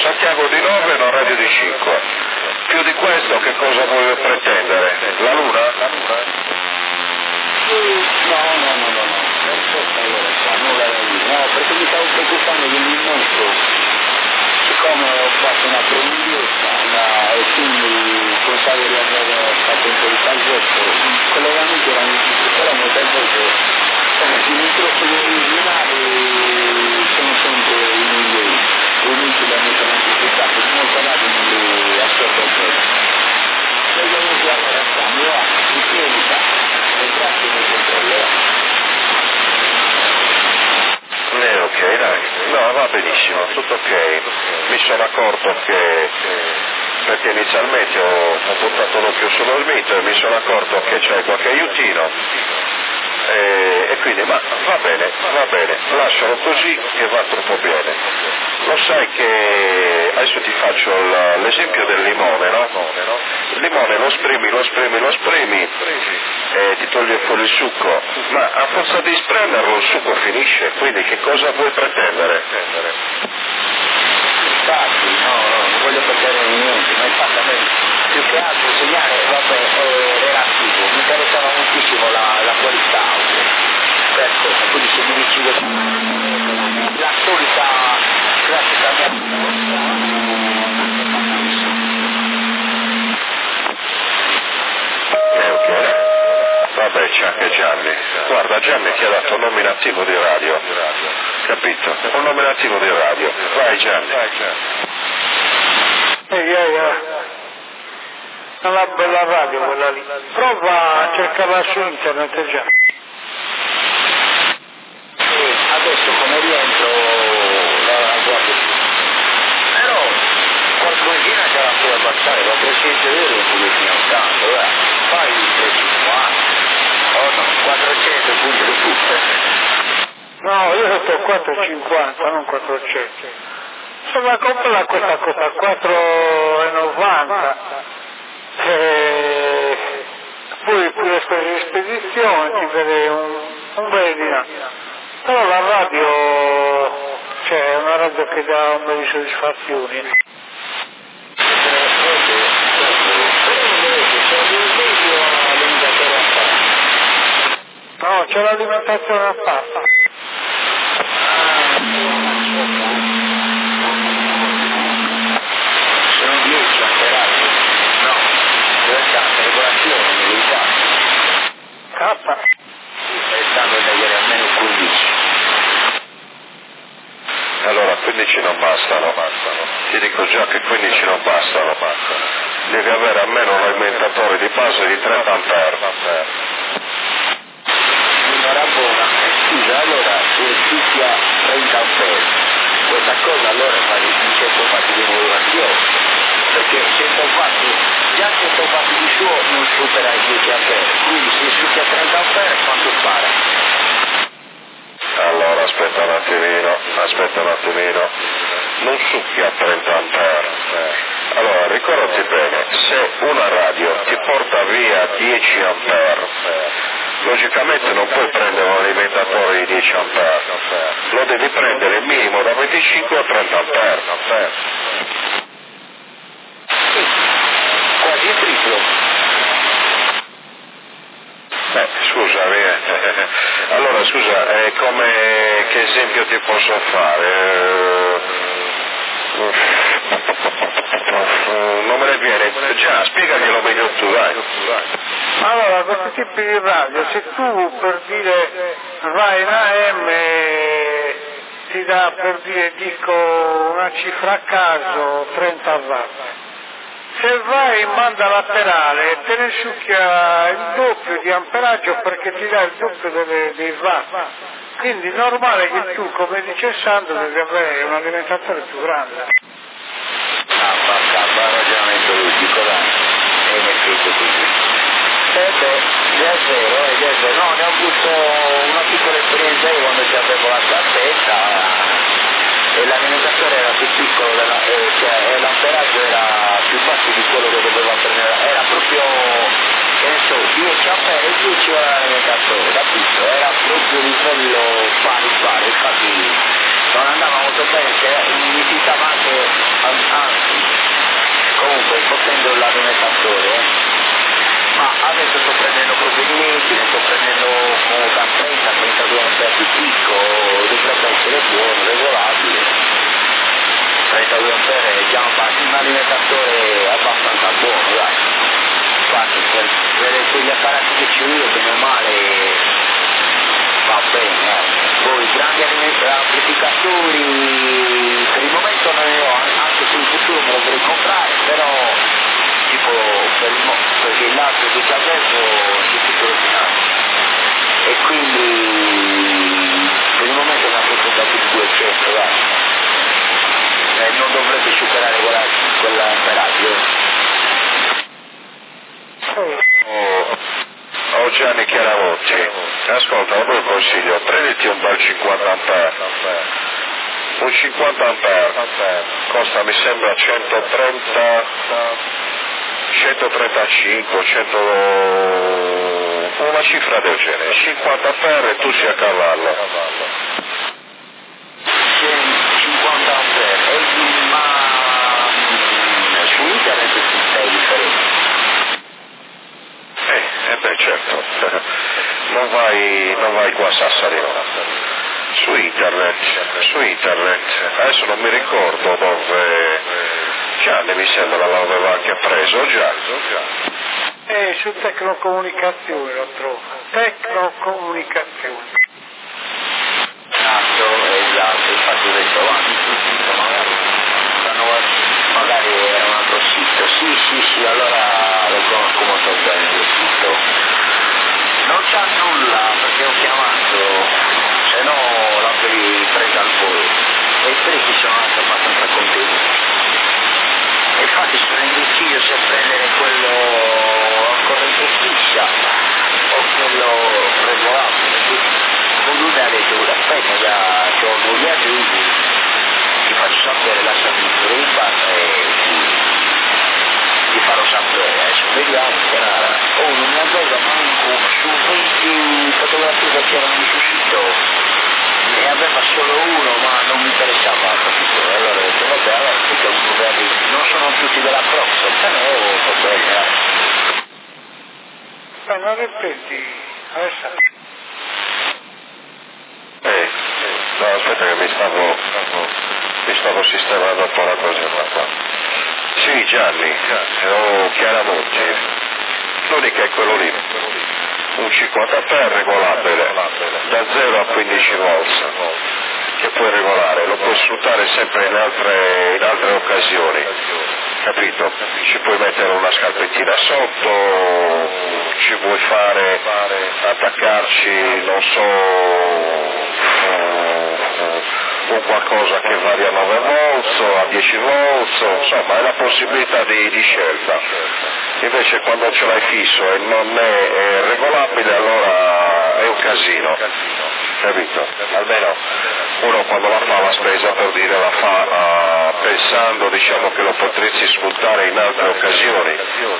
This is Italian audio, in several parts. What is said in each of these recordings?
Santiago di 9 e una radio di 5. Più di questo che cosa vuoi pretendere? La Luna? No, perché mi stavo preoccupando del nostro, siccome ho fatto una promessa e quindi pensavo di aver fatto un po' di calzetto, i collegamenti erano molte volte, come se mi trovo in nave sono sempre in inglese, inutile non necessitato, molto radio non li ascolto bene. E io non so allora stiamo là, in clinica, grazie del controllo. Ok, dai, no, va benissimo, tutto ok. Mi sono accorto che, perché inizialmente ho buttato l'occhio sullo Smith e mi sono accorto che c'è qualche aiutino e quindi, ma va bene, lascialo così che va troppo bene. Lo sai che adesso ti faccio l'esempio del limone, no? Il limone lo spremi e ti toglie fuori il succo, ma a forza di spremerlo il succo finisce, quindi che cosa vuoi pretendere? Infatti, no, non voglio perdere niente, ma infatti a me più che altro il segnale è relativo, mi interessava moltissimo la qualità audio, per cosa, quindi se mi dici la solita classica Ok. Vabbè, c'è anche Gianni. Guarda, Gianni ti ha dato un nominativo di radio. Capito? Un nominativo di radio. Vai Gianni. È una bella radio quella lì. Prova a cercarla su internet già. Adesso come rientro la guardo. Però qualcosina ce la puoi abbassare, la 300 euro un pochettino tanto, fai 350. Oh no, 400 punti di tutto. No, io ho detto 4,50, non 400. Insomma, comprala questa cosa, 4,90. Poi più le spese di spedizione ti vede un bel dinaro. Però la radio, cioè, è una radio che dà un bel di soddisfazioni. No, c'è l'alimentazione a parte. Sono 10 amperati. No, questa regolazione militare. K. Stanno da ieri almeno 15. Allora 15 non bastano. Ti dico già che 15 non bastano. Devi avere almeno un alimentatore di base di 30 ampere. Un'ora buona, scusa, allora se tutti a 30 ampere, questa cosa allora fa un certo fatto di modulazione, perché 100 fatti, già 100 fatti di suo non supera i 10 ampere, quindi se succhia a 30 ampere quanto spara? Allora aspetta un attimino, non succhia a 30 ampere. Allora ricordati bene, se una radio ti porta via 10 ampere, logicamente non puoi prendere un alimentatore di 10 ampere, lo devi prendere minimo da 25 a 30 ampere. Quasi il triplo. Scusami, allora scusa, che esempio ti posso fare? Non me ne viene, già, spiegaglielo meglio tu, dai. Allora, questi tipi di radio, se tu per dire vai in AM ti dà per dire, dico una cifra a caso, 30 watt. Se vai in banda laterale te ne succhia il doppio di amperaggio perché ti dà il doppio dei watt. Quindi è normale che tu, come dice Sandro, devi avere un alimentatore più grande. Ragionamento logico, dai, e mi è scritto così. Già è vero, no, ne ho avuto una piccola esperienza io quando ci avevo la cassetta e l'alimentatore era più piccolo, cioè l'amperaggio era più basso di quello che doveva prendere, era proprio, che ne so, 10 ampere e 10 era l'alimentatore, capito? Era proprio livello pari, infatti non andava molto bene, mi fissava anche buono, regolabile. 32 ampere è già un alimentatore abbastanza buono, dai. Infatti per quegli apparati che ci io, bene o male, va bene. Poi grandi amplificatori, per il momento non ne ho, anche se in futuro me lo vorrei comprare, però tipo perché l'altro che avevo si è tutto rovinato. E quindi per il momento mi ha comprato il 200, dai. Non dovrebbe superare quell'amperaggio. Oh Gianni Chiaramonti, ascolta, un buon consiglio, prenditi un bel 50 ampere. Un 50 ampere costa, mi sembra, 130, 135, 100, una cifra del genere. 50 ampere e tu sia a cavallo. 50 ampere, ma su internet è differente. Beh certo, non vai qua a Sassari, no. Su internet, adesso non mi ricordo dove, Gianni mi sembra l'aveva anche preso già. Su Tecnocomunicazione lo trovo, Tecnocomunicazione. Esatto, infatti ho detto magari era un altro sito, sì, allora lo conosco molto bene il sito. Non c'ha nulla perché ho chiamato, se no l'avrei presa al volo e i prezzi sono anche abbastanza contenuti. E infatti sono indeciso se prendere quello a corrente fissa o quello regolabile. Con lui mi ha detto aspetta, già ho due avvisi, ti faccio sapere, lasciami il riba e ti farò sapere. Adesso vediamo che non mi aveva manco su 20 fotografie che c'erano sul sito, ne aveva solo uno ma non mi interessava, capito? Allora ho detto vabbè, allora perché ho due amici, non sono tutti della Proxo, però va bene. Ma non ripeti, adesso. No, aspetta che mi stavo sistemando un po' la cosa qua. Sì, Gianni, Chiaramonti, l'unica è quello lì, un 50 regolabile, da 0 a 15 volts, che puoi regolare, lo puoi sfruttare sempre in altre occasioni, capito? Ci puoi mettere una scarpettina sotto, ci puoi attaccarci, non so, o qualcosa che varia a 9 volts o a 10 volts, insomma è la possibilità di scelta. Invece quando ce l'hai fisso e non è regolabile allora è un casino, capito? Almeno uno quando la fa la spesa, per dire, la fa pensando, diciamo, che lo potresti sfruttare in altre occasioni.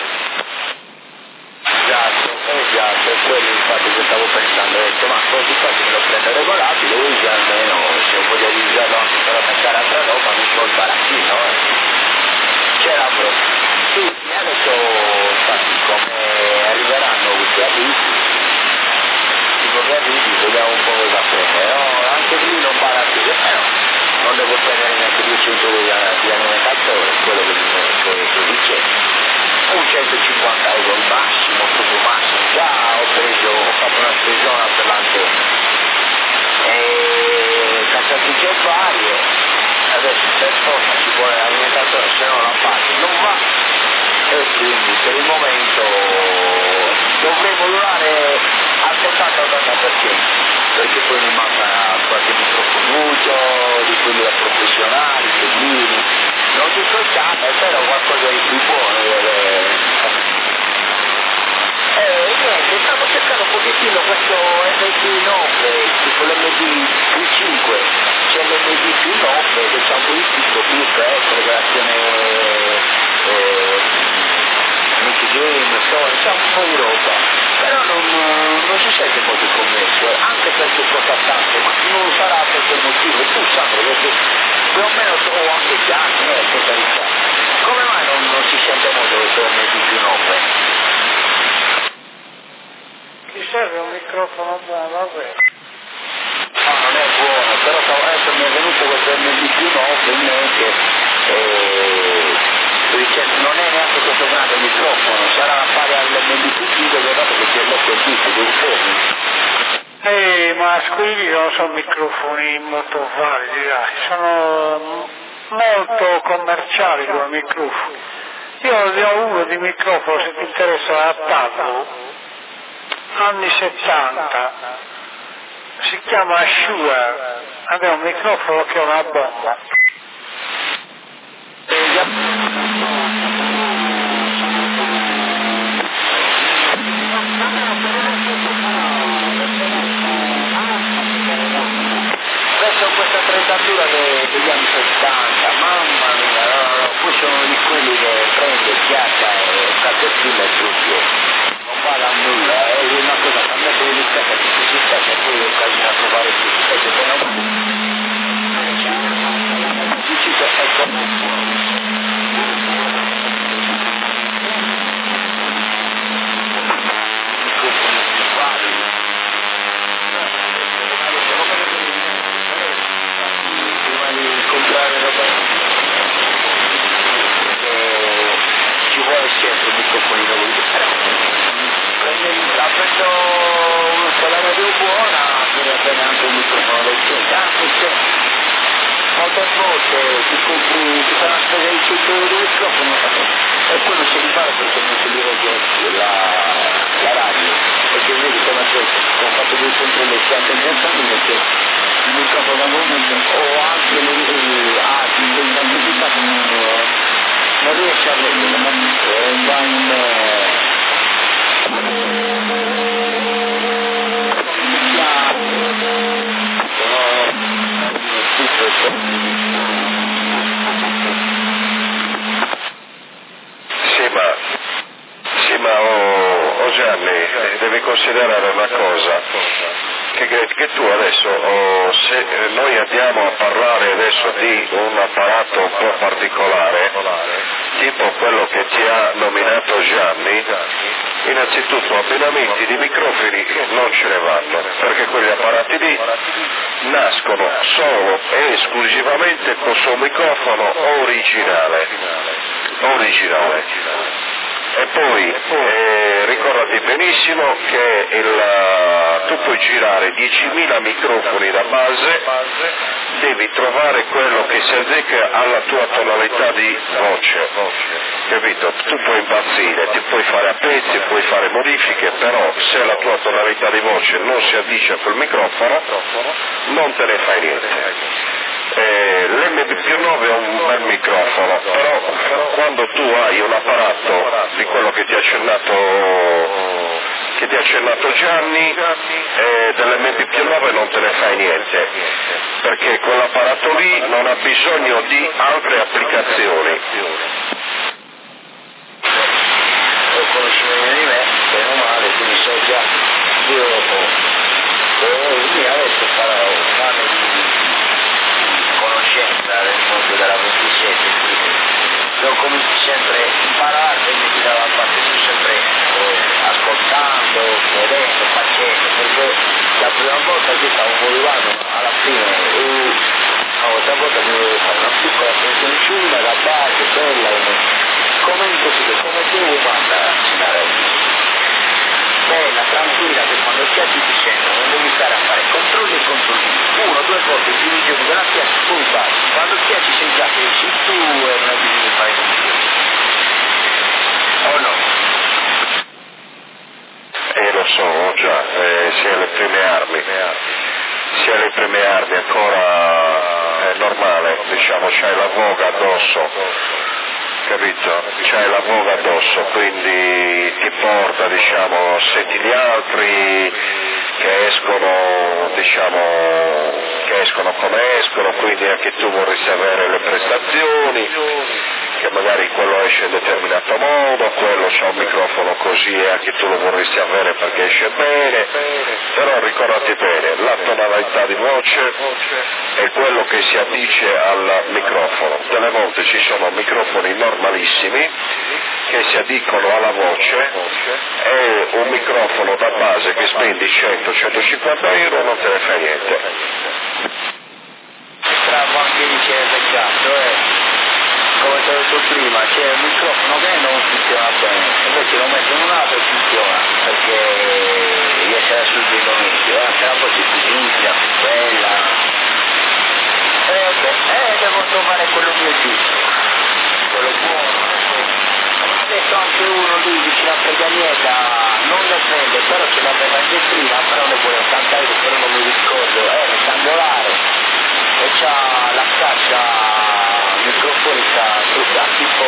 Esatto, è quello infatti che stavo pensando, ho detto ma così quasi me lo prendo regolabile, usi almeno, se voglio usarlo anche per attaccare altra roba, mi può il barattino, C'era sì, mi ha detto infatti come arriveranno questi avvisi, vediamo un po' cosa prendere, anche lì non barattino, non devo prendere neanche 200 di alimentatore, quello che dice. Un 150 euro al massimo, proprio massimo, già ho fatto una spesona per l'antenna e cassatrice varie, adesso per forza ci vuole l'alimentatore, se no la fase non va e quindi per il momento dovrei modulare al 70-80% perché poi mi manca qualche microfonuccio di quelli da professionali, bellini, non tutto il cane, però qualcosa di più buono niente, stavo cercando un pochettino questo MD9, tipo l'MD5, c'è l'MD9 che c'è un po' di tutto, più regolazione multigame, storia, c'è un po' di roba, però non si sente molto commesso, anche perché costa tanto, ma non sarà per quel motivo, tu Sandro, perché più o meno trovo anche Gianni, per carità, come mai non si sente molto questo MD9? Ti serve un microfono buono, vabbè. No, non è buono, però adesso mi Ma quelli non sono microfoni molto validi, dai. Sono molto commerciali come microfoni. Io ne ho uno di microfono, se ti interessa, adattato, anni 70, si chiama Shure, ed è un microfono che è una bomba. Questa attrezzatura degli anni 70, mamma mia, poi sono di quelli che prende, schiaccia e caterpilla e tutto, non vale a nulla, è una cosa che a me si rispetta che si schiaccia e poi bisogna trovare tutto, perché se no si cita è come un po'. Prendo una scalare buona, viene appena anche un microfono del centro, molte volte ti compri, ti fai una spesa di 100 euro di microfono e poi non si rifare perché non si rivolge la radio, perché vedi come ho fatto dei controlli sempre pensando che il microfono da momento o anche l'identità non riesce a vedere, ma va in Sì, ma Gianni, devi considerare una cosa, che tu adesso, se noi andiamo a parlare adesso di un apparato un po' particolare, tipo quello che ti ha nominato Gianni, innanzitutto abbinamenti di microfoni non ce ne vanno, perché quegli apparati lì nascono solo e esclusivamente con suo microfono originale. E poi ricordati benissimo che tu puoi girare 10.000 microfoni da base, devi trovare quello che si azzecca alla tua tonalità di voce, capito? Tu puoi impazzire, ti puoi fare a pezzi, puoi fare modifiche, però se la tua tonalità di voce non si addice a quel microfono non te ne fai niente. L'MB+9 è un bel microfono, però quando tu hai un apparato di quello che ti ha accennato Gianni, dell'MB+9 non te ne fai niente, perché quell'apparato lì non ha bisogno di altre applicazioni. Lo conoscere di me, bene o male, quindi so già, io adesso farò un anno di conoscenza del mondo della 27, quindi io comincio sempre a imparare e mi tiro la parte su sempre ascoltando, vedendo, facendo, perché la prima volta che stavo volando alla fine l'altra volta mi dovevo fare una piccola pensioncina da base, bella, come devo mandare bella, tranquilla, che quando schiacci ti sento, non devi stare a fare controlli e controlli, 1 o 2 volte il primo giorno della schiacci, poi basta, quando schiacci sei già che esci tu e non hai bisogno di fare niente. O no? Lo so, già, sia le prime armi ancora è normale, diciamo, c'hai la voga addosso, capito? C'hai la voga addosso, quindi ti porta, diciamo, senti gli altri che escono, diciamo, come escono, quindi anche tu vorresti avere le prestazioni, che magari quello esce in determinato modo, quello c'ha un microfono così e anche tu lo vorresti avere perché esce bene, però ricordati bene, la tonalità di voce è quello che si addice al microfono. Delle volte ci sono microfoni normalissimi che si addicono alla voce e un microfono da base che spendi 100-150 euro non te ne fa niente. Bravo anche dice peccato, come te l'ho detto prima, c'è un microfono che non funziona bene, invece lo metto in un altro e funziona, perché riesce a subire il meglio, se la cosa è più limpida, più bella. Devo trovare quello mio giusto, quello buono. Adesso anche uno lì vicino a Preganieta non le prende, però ce l'aveva in vetrina, però ne vuole 80 euro, però non mi ricordo, è rettangolare e c'ha la cassa microfonica tutta tipo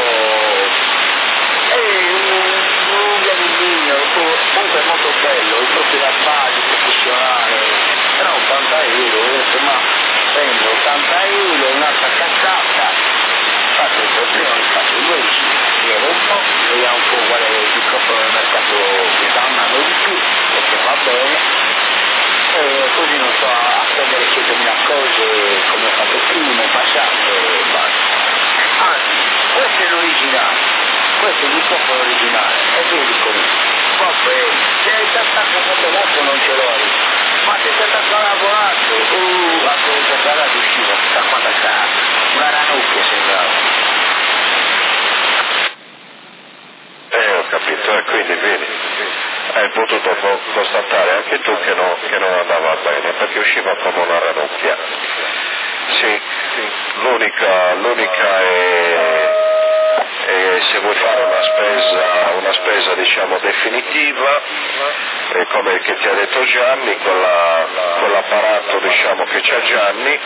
un alluminio, comunque è molto bello, è proprio da base professionale, però 80 euro, insomma prendo 80 euro, un'altra cazzata, faccio il problema, faccio il 12, chiedo un po', vediamo un po' qual è il microfono del mercato che sta andando di più, perché va bene, e così non sto a spendere 100.000 cose come ho fatto prima, in passato, e basta. Anzi, questo è l'originale, questo è il microfono originale, e vedi come, poi se hai attaccato con telefono non ce l'ho, ma se sei attaccato a lavorare, anche se sei andata uscita, sta quanta cara, una ranocchia sembrava. Ho capito, e quindi vedi, hai potuto constatare anche tu che non andava bene, perché usciva come una ranocchia. Sì, l'unica è se vuoi fare una spesa diciamo definitiva, come che ti ha detto Gianni, con l'apparato diciamo che c'ha Gianni,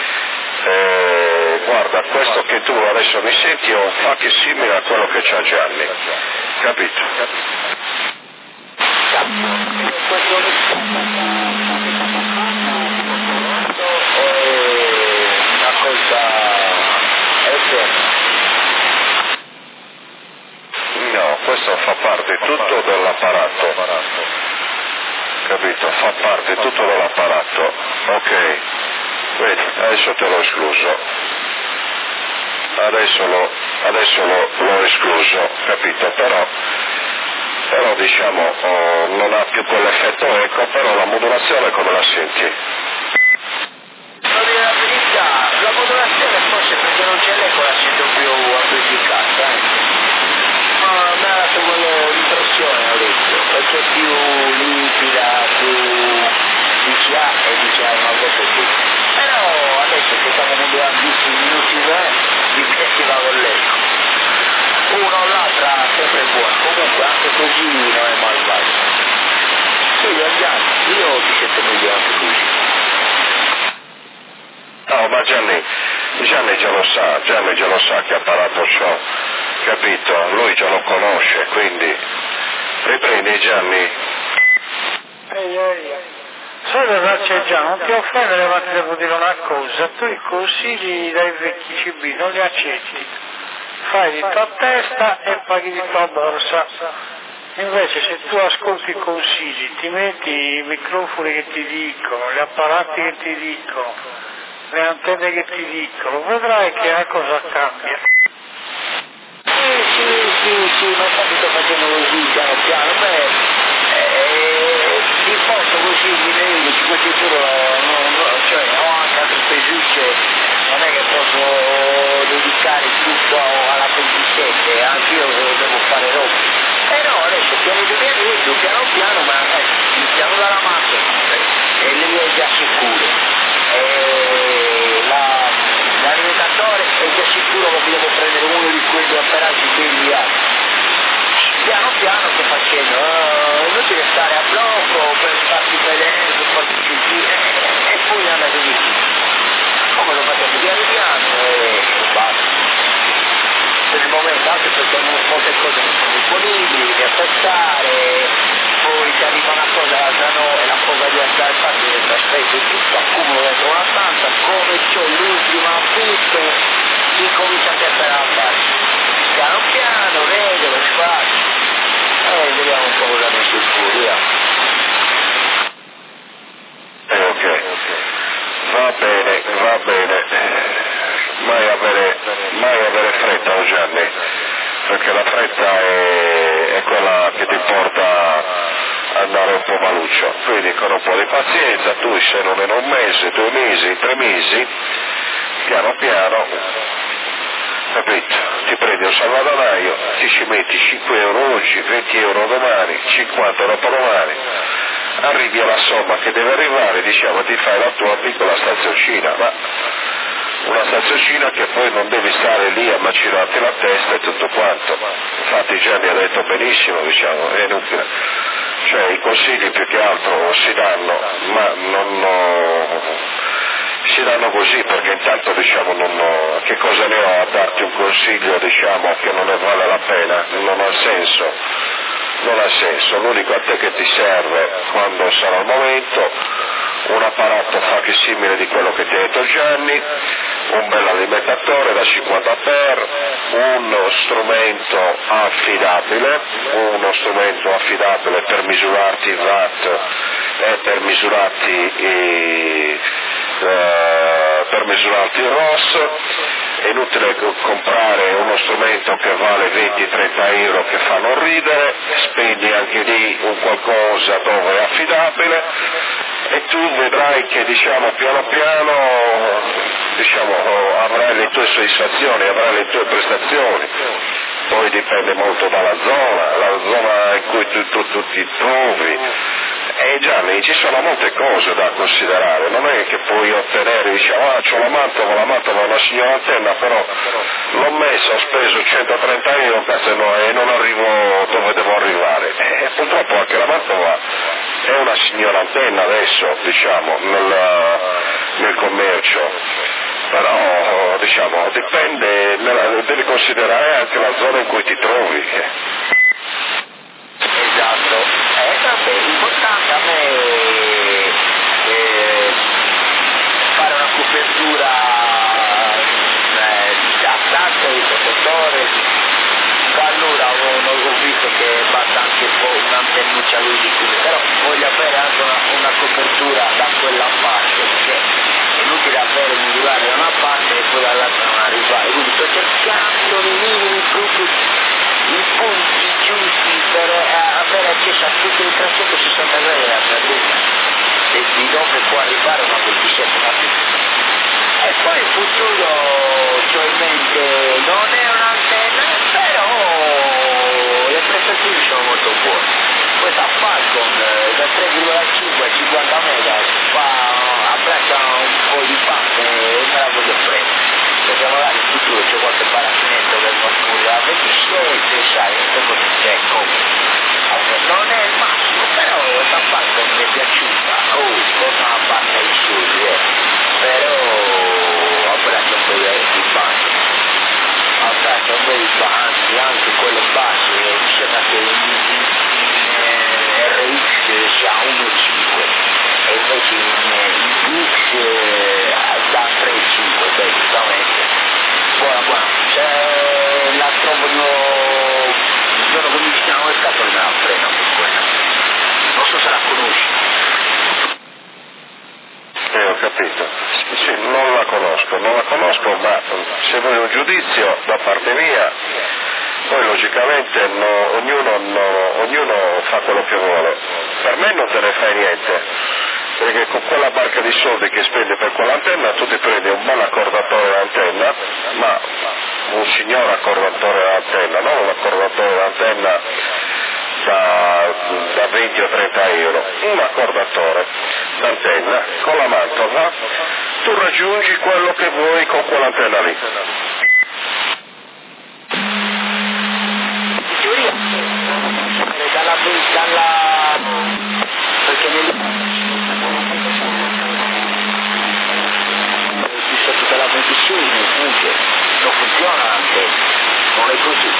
guarda, questo che tu adesso mi senti è un facchio simile a quello che c'ha Gianni, capito? Una cosa eterna. No, questo fa parte tutto dell'apparato, capito? Fa parte tutto dell'apparato, ok, vedi, adesso te l'ho escluso, adesso l'ho escluso, capito? Però diciamo non ha più quell'effetto eco, però la modulazione come la senti? Non dire la verità, la modulazione forse perché non c'è l'eco la sento più amplificata, ma mi ha dato quell'impressione, ho detto, perché è più limpida, più dici A e dici A una volta più. Però adesso che stiamo modulando 10 minuti di che si va con l'eco. Uno o l'altra sempre buona, comunque anche così non è malvagio. Sì, andiamo, io ti sento meglio anche così. No, ma Gianni già lo sa che apparato c'ho, capito? Lui già lo conosce, quindi riprendi Gianni. Ehi. Sai cosa c'è già? Non ti offendere, ma ti devo dire una cosa, tu i consigli dai vecchi CB non li accetti, fai di tua testa e paghi di tua borsa. Invece se tu ascolti i consigli, ti metti i microfoni che ti dicono, gli apparati che ti dicono, le antenne che ti dicono, vedrai che la cosa cambia. Sì, ma infatti sto facendo così piano piano, di posto così mi vedo, 50 euro, cioè ho anche altre spesucce, non è che posso dedicare tutto alla 27, anche io devo fare roba. No, adesso piano piano, ma iniziamo dalla macchina, e lì è già sicuro. L'alimentatore è già sicuro che devo prendere uno di quegli apparati belli alti. Piano piano sto facendo, è inutile stare a blocco per farti vedere, per farti sentire, e poi andare di più. Come lo faccio piano e basta. Per il momento, anche perché molte cose non sono disponibili, devi aspettare, poi ti arriva una cosa, l'altra no, e la cosa di andare a fare, aspetto tutto, accumulo dentro una stanza, come c'ho l'ultimo affitto, incomincia sempre a fare. Piano piano, vedo, spazio, e vediamo un po' cosa mi si fuori, Ok, va bene, mai avere fretta, oh Gianni, perché la fretta è quella che ti porta ad andare un po' maluccio, quindi con un po' di pazienza, tu se non in un mese, 2 mesi, 3 mesi, piano piano, capito, ti prendi un salvadanaio, ti ci metti 5 euro oggi, 20 euro domani, 50 dopodomani, arrivi alla somma che deve arrivare, diciamo, ti fai la tua piccola stazioncina, ma una stazioncina che poi non devi stare lì a macinarti la testa e tutto quanto. Infatti Gianni ha detto benissimo, diciamo, è inutile. Cioè i consigli più che altro si danno, ma si danno così perché intanto diciamo che cosa ne ho a darti un consiglio diciamo che non ne vale la pena, non ha senso, l'unico a te che ti serve quando sarà il momento, un apparato simile di quello che ti ha detto Gianni, un bel alimentatore da 50 per, uno strumento affidabile per misurarti il watt e per misurarti il ROS. È inutile comprare uno strumento che vale 20-30 euro che fanno ridere, spendi anche lì un qualcosa dove è affidabile e tu vedrai che diciamo piano piano avrai le tue soddisfazioni, avrai le tue prestazioni. Poi dipende molto dalla zona, la zona in cui tu ti trovi. E Gianni, ci sono molte cose da considerare, non è che puoi ottenere, diciamo, c'ho la mantova è una signora antenna, però l'ho messa, ho speso 130 euro, e non arrivo dove devo arrivare. Purtroppo anche la mantova è una signora antenna adesso, diciamo, nel commercio. Però, diciamo, dipende, devi considerare anche la zona in cui ti trovi. Esatto, vabbè, l'importante a me fare una copertura adatta ai protettori. Allora ho visto che basta anche un po' un'antennuccia così, però voglio avere anche una copertura da quella parte, perché è inutile avere un modulare da una parte e poi dall'altra non arrivare, quindi sto cercando nei minimi proprio i punti giusti per avere accesso a tutto il 360 gradi della Sardegna e di dove può arrivare una voltiscetta. E poi in futuro c'ho in mente, non è un'antenna, però le prestazioni sono molto buone. Questa Falcon da 3,5 a 50 mega abbraccia un po' di patte e me la voglio prendere, perché magari in futuro c'è qualche paracinetto che fa fuori a 27, sai, queste cose c'è come. Non è il massimo, però questa Falcon mi è piaciuta, con una bassa di soldi, però abbraccia un po' di bandi, abbraccia un po' di bandi, anche quelle basse, mi sembra che in RX sia 1,5 e invece in X da 3,5, beh, giustamente. Buona, c'è la trovo il giorno che mi diciamo il cazzo me la prendo per quella, non so se la conosci. Ho capito. Sì, non la conosco, ma se vuoi un giudizio da parte mia, poi logicamente ognuno fa quello che vuole. Per me non te ne fai niente, perché con quella barca di soldi che spendi per quell'antenna tu ti prendi un buon accordatore d'antenna, ma un signor accordatore d'antenna, non un accordatore d'antenna da 20 o 30 euro, un accordatore d'antenna con la mantova, tu raggiungi quello che vuoi con quell'antenna lì. In teoria, perché c'è tutta la concessione, non funziona l'antenna, non è così.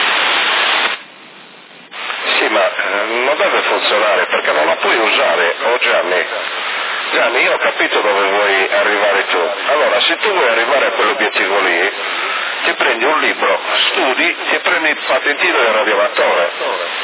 Sì, ma non deve funzionare perché non la puoi usare, Gianni, io ho capito dove vuoi arrivare tu. Allora, se tu vuoi arrivare a quell'obiettivo lì, ti prendi un libro, studi, ti prendi il patentino del radioamatore.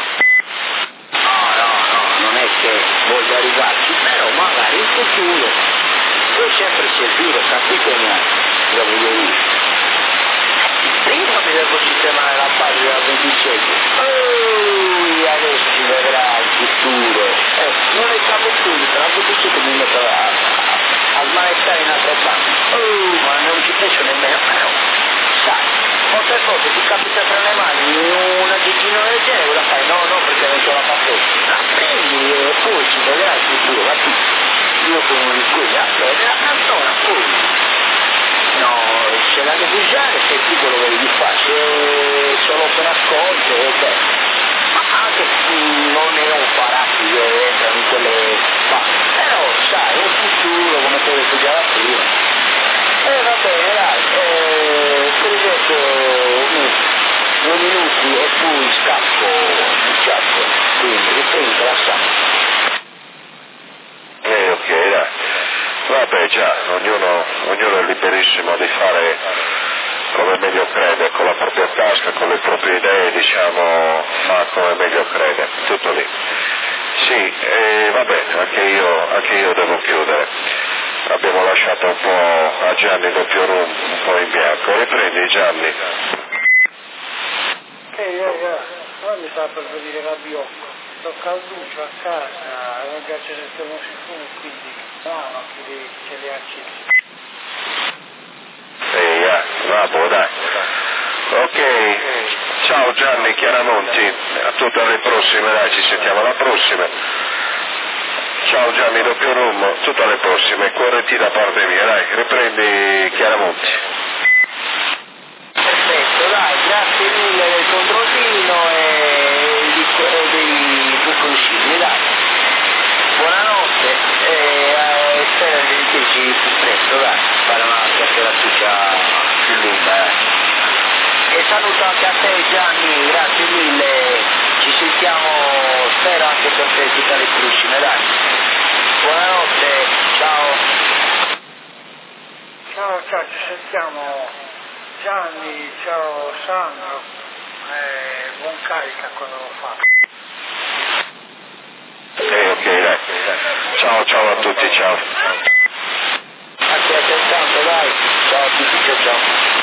No, non è che voglio arrivarci, però magari in futuro può sempre servire, capite cosa voglio dire? Prima mi devo sistemare la base della 27, adesso si vedrà il futuro, non è stato subito, la 27 mi metto a smanettare in altre banche, ma non ci penso nemmeno, però, sai, ho certe volte ti capita tra le mani una gigina del genere, cosa fai? No, perché non ce la faccio. La prendi e poi ci vedrai il futuro, ma tu. Io sono uno di quelli, la canzone, poi. No, c'è da rifugiare se tu quello che devi fare, se solo per ascolto, ok. Ma anche non è un parato che entrano in quelle parti, però sai, un futuro come te detto già prima. Va bene, dai, per esempio 2 minuti e poi scappo il chat, quindi riprendi la sala. Ok, dai. Vabbè già, ognuno è liberissimo di fare come meglio crede, con la propria tasca, con le proprie idee, diciamo, fa come meglio crede, tutto lì. Sì, vabbè, anche io devo chiudere. Abbiamo lasciato un po' a Gianni doppio room, un po' in bianco. Riprendi Gianni. Poi mi sta per venire la biocca. Sto calduccio a casa, non piace se stiamo si fumo, quindi no, ce li accesi. Vabbè, dai. Ok, ciao Gianni Chiaramonti, a tutte le prossime, dai, ci sentiamo alla prossima. Ciao Gianni doppio room, tutte le prossime, corretti da parte mia, dai, riprendi Chiaramonti. Perfetto, dai, grazie mille del controllino e dei buconcini, dai. Buonanotte e spero di ritirci più presto, dai, fare una chiacchieratuccia più lunga. E saluto anche a te Gianni, grazie mille, ci sentiamo, spero anche per te tutte le prossime, dai. Buonanotte, ciao. Ciao, ci sentiamo Gianni, ciao Sandro, buon carica quando lo fa. Ok, dai. Ciao a tutti, ciao. Anche a te tanto, dai. Ciao a tutti, ciao.